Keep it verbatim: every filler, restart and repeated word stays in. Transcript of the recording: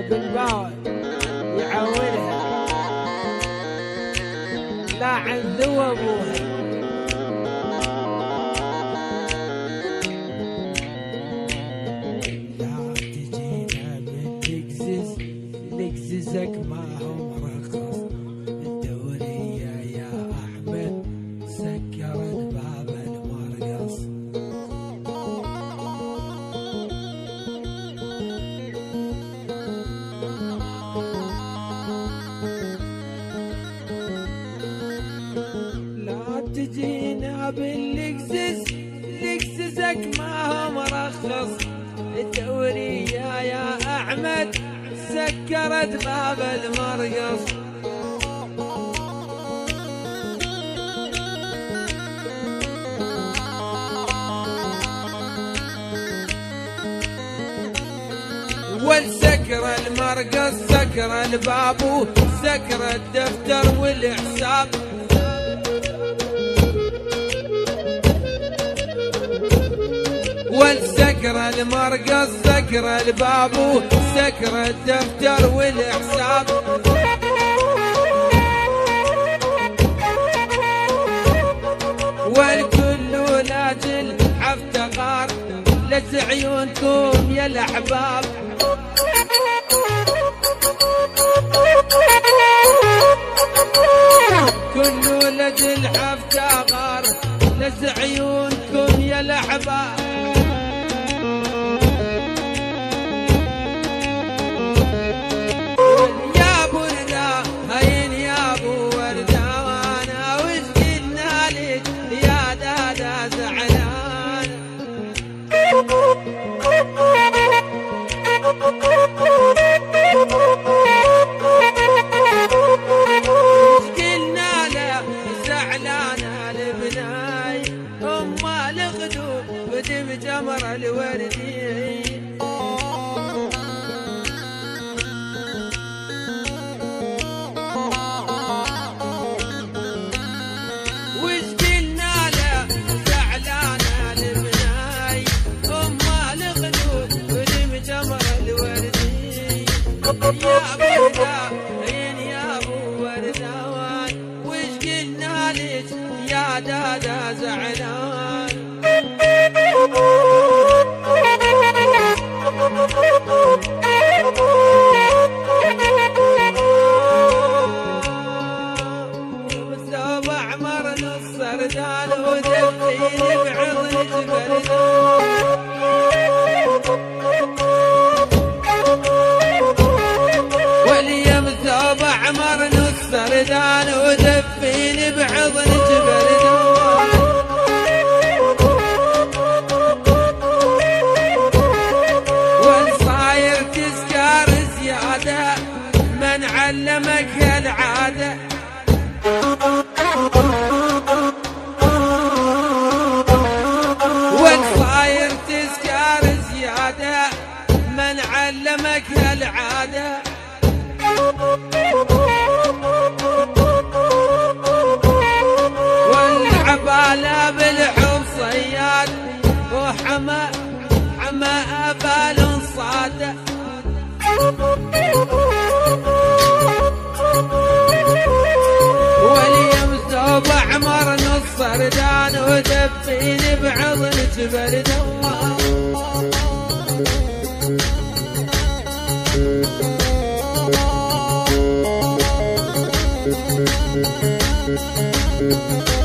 بالباء يعولها لا عن ذو ابوها. لا تجينا بالتكزز نكززك ما هو مرخص، الدورية يا احمد سكرت باب المرقص. تجينا باللكزز لكززك ما هو مرخص، الدورية يا أحمد سكرت باب المرقص. والسكر المرقص سكر الباب سكر الدفتر والحساب. والسكر المرقص سكر الباب سكر الدفتر والحساب. والكل لاجل حفتقار لز عيونكم يا الاحباب. كل لاجل حفتقار لز عيونكم يا الاحباب. قلنا له زعلانه لبناي ام الغدو بدم جمر الوردي. يا بردا عين يا ابو وردان وش قلنا لك يا دادا زعلان. بثوب احمر نص سردان ودفيني بعضنك بردان. ثوب احمر نص سردان ودفيني بحضنك بردان. والصاير تسكر زيادة من علمك هالعادة. والصاير تسكر زيادة من علمك هالعادة. والعبالة بالحب صياد وحما حما أبال صادة. واليوم ثوب أحمر نص سردان ودفيني بعضنك بردان. Thank you.